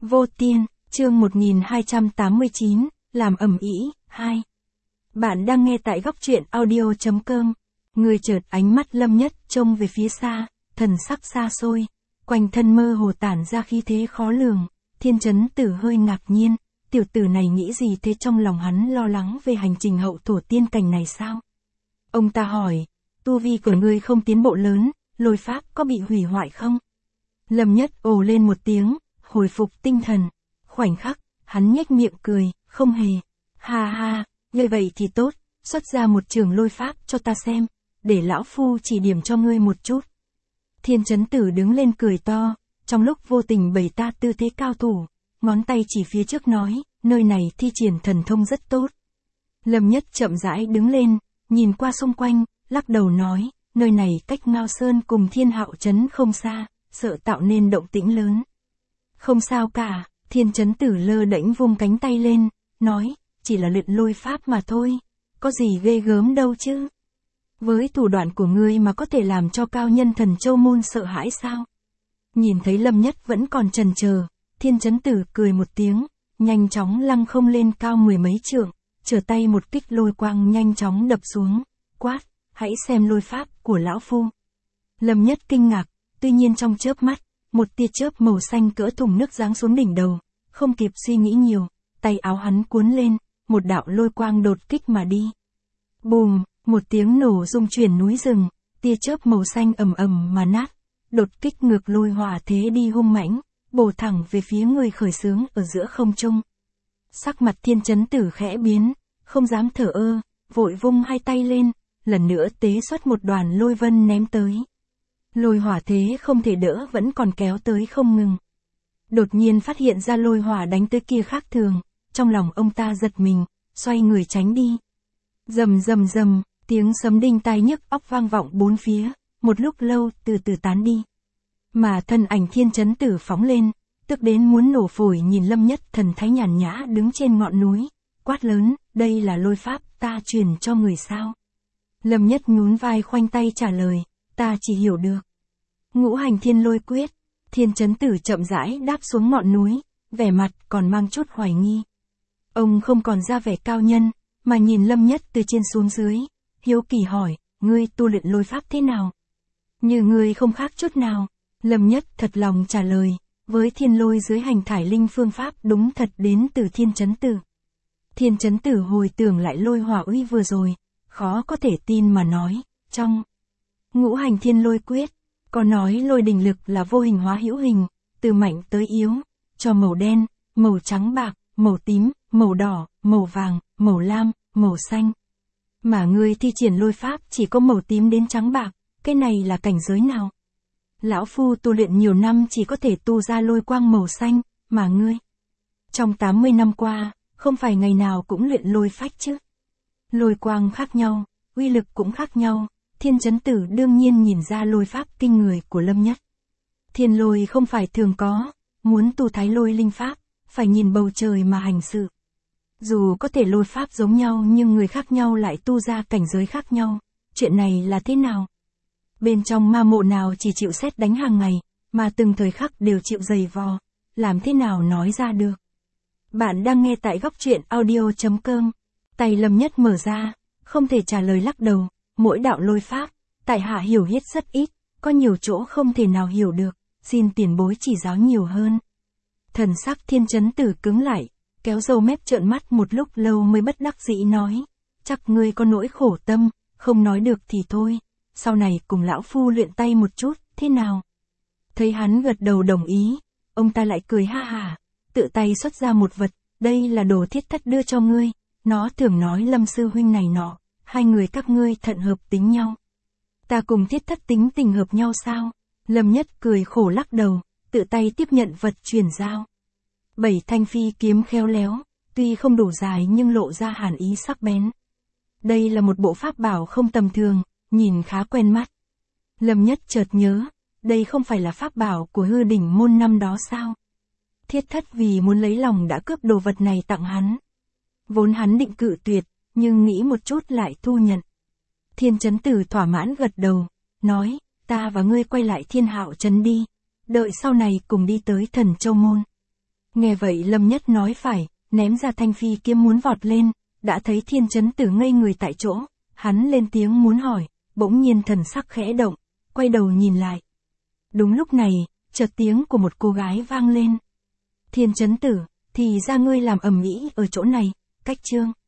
Vô Tiên, chương 1289, làm ầm ĩ, 2. Bạn đang nghe tại góc truyện audio.com. Người chợt ánh mắt Lâm Nhất trông về phía xa, thần sắc xa xôi, quanh thân mơ hồ tản ra khí thế khó lường. Thiên Chấn Tử hơi ngạc nhiên, tiểu tử này nghĩ gì thế, trong lòng hắn lo lắng về hành trình hậu thổ tiên cảnh này sao? Ông ta hỏi, tu vi của ngươi không tiến bộ lớn, lôi pháp có bị hủy hoại không? Lâm Nhất ồ lên một tiếng, hồi phục tinh thần. Khoảnh khắc, hắn nhếch miệng cười, không hề. Ha ha, như vậy thì tốt, xuất ra một trường lôi pháp cho ta xem, để lão phu chỉ điểm cho ngươi một chút. Thiên Chấn Tử đứng lên cười to, trong lúc vô tình bày ta tư thế cao thủ, ngón tay chỉ phía trước nói, nơi này thi triển thần thông rất tốt. Lâm Nhất chậm rãi đứng lên, nhìn qua xung quanh, lắc đầu nói, nơi này cách Ngao Sơn cùng Thiên Hạo Trấn không xa, sợ tạo nên động tĩnh lớn. Không sao cả, Thiên Chấn Tử lơ đễnh vung cánh tay lên, nói, chỉ là luyện lôi pháp mà thôi, có gì ghê gớm đâu chứ. Với thủ đoạn của ngươi mà có thể làm cho cao nhân Thần Châu Môn sợ hãi sao? Nhìn thấy Lâm Nhất vẫn còn chần chờ, Thiên Chấn Tử cười một tiếng, nhanh chóng lăng không lên cao mười mấy trượng, trở tay một kích lôi quang nhanh chóng đập xuống, quát, hãy xem lôi pháp của lão phu. Lâm Nhất kinh ngạc, tuy nhiên trong chớp mắt, một tia chớp màu xanh cỡ thùng nước giáng xuống đỉnh đầu, không kịp suy nghĩ nhiều, tay áo hắn cuốn lên, một đạo lôi quang đột kích mà đi. Bùm, một tiếng nổ rung chuyển núi rừng, tia chớp màu xanh ầm ầm mà nát, đột kích ngược lôi hỏa thế đi hung mãnh, bổ thẳng về phía người khởi xướng ở giữa không trung. Sắc mặt Thiên Chấn Tử khẽ biến, không dám thở ơ, vội vung hai tay lên, lần nữa tế xuất một đoàn lôi vân ném tới. Lôi hỏa thế không thể đỡ vẫn còn kéo tới không ngừng. Đột nhiên phát hiện ra lôi hỏa đánh tới kia khác thường, trong lòng ông ta giật mình, xoay người tránh đi. Rầm rầm rầm, tiếng sấm đinh tai nhức óc vang vọng bốn phía, một lúc lâu từ từ tán đi. Mà thân ảnh Thiên Chấn Tử phóng lên, tức đến muốn nổ phổi nhìn Lâm Nhất thần thái nhàn nhã đứng trên ngọn núi, quát lớn, đây là lôi pháp ta truyền cho người sao? Lâm Nhất nhún vai khoanh tay trả lời, ta chỉ hiểu được. Ngũ hành thiên lôi quyết. Thiên Chấn Tử chậm rãi đáp xuống ngọn núi, vẻ mặt còn mang chút hoài nghi. Ông không còn ra vẻ cao nhân, mà nhìn Lâm Nhất từ trên xuống dưới, hiếu kỳ hỏi, ngươi tu luyện lôi pháp thế nào? Như ngươi không khác chút nào. Lâm Nhất thật lòng trả lời, với thiên lôi dưới hành thải linh phương pháp đúng thật đến từ Thiên Chấn Tử. Thiên Chấn Tử hồi tưởng lại lôi hỏa uy vừa rồi, khó có thể tin mà nói, trong ngũ hành thiên lôi quyết, có nói lôi đình lực là vô hình hóa hữu hình, từ mạnh tới yếu, cho màu đen, màu trắng bạc, màu tím, màu đỏ, màu vàng, màu lam, màu xanh. Mà ngươi thi triển lôi pháp chỉ có màu tím đến trắng bạc, cái này là cảnh giới nào? Lão phu tu luyện nhiều năm chỉ có thể tu ra lôi quang màu xanh, mà ngươi trong 80 năm qua, không phải ngày nào cũng luyện lôi phách chứ? Lôi quang khác nhau, uy lực cũng khác nhau. Thiên Chấn Tử đương nhiên nhìn ra lôi pháp kinh người của Lâm Nhất. Thiên lôi không phải thường có, muốn tu thái lôi linh pháp, phải nhìn bầu trời mà hành sự. Dù có thể lôi pháp giống nhau nhưng người khác nhau lại tu ra cảnh giới khác nhau, chuyện này là thế nào? Bên trong ma mộ nào chỉ chịu sét đánh hàng ngày, mà từng thời khắc đều chịu giày vò, làm thế nào nói ra được? Bạn đang nghe tại góc truyện audio.com, tay Lâm Nhất mở ra, không thể trả lời lắc đầu. Mỗi đạo lôi pháp, tại hạ hiểu hết rất ít, có nhiều chỗ không thể nào hiểu được, xin tiền bối chỉ giáo nhiều hơn. Thần sắc Thiên Chấn Tử cứng lại, kéo râu mép trợn mắt một lúc lâu mới bất đắc dĩ nói, chắc ngươi có nỗi khổ tâm, không nói được thì thôi, sau này cùng lão phu luyện tay một chút, thế nào? Thấy hắn gật đầu đồng ý, ông ta lại cười ha hả, tự tay xuất ra một vật, đây là đồ Thiết Thất đưa cho ngươi, nó thường nói Lâm sư huynh này nọ. Hai người các ngươi thận hợp tính nhau. Ta cùng Thiết Thất tính tình hợp nhau sao? Lâm Nhất cười khổ lắc đầu, tự tay tiếp nhận vật truyền giao. 7 thanh phi kiếm khéo léo, tuy không đủ dài nhưng lộ ra hàn ý sắc bén. Đây là một bộ pháp bảo không tầm thường, nhìn khá quen mắt. Lâm Nhất chợt nhớ, đây không phải là pháp bảo của Hư Đỉnh môn năm đó sao? Thiết Thất vì muốn lấy lòng đã cướp đồ vật này tặng hắn. Vốn hắn định cự tuyệt, nhưng nghĩ một chút lại thu nhận. Thiên Chấn Tử thỏa mãn gật đầu, nói, ta và ngươi quay lại Thiên Hạo Trấn đi, đợi sau này cùng đi tới Thần Châu Môn. Nghe vậy Lâm Nhất nói phải, ném ra thanh phi kiếm muốn vọt lên, đã thấy Thiên Chấn Tử ngây người tại chỗ, hắn lên tiếng muốn hỏi, bỗng nhiên thần sắc khẽ động, quay đầu nhìn lại. Đúng lúc này, chợt tiếng của một cô gái vang lên. Thiên Chấn Tử, thì ra ngươi làm ầm ĩ ở chỗ này, cách chương.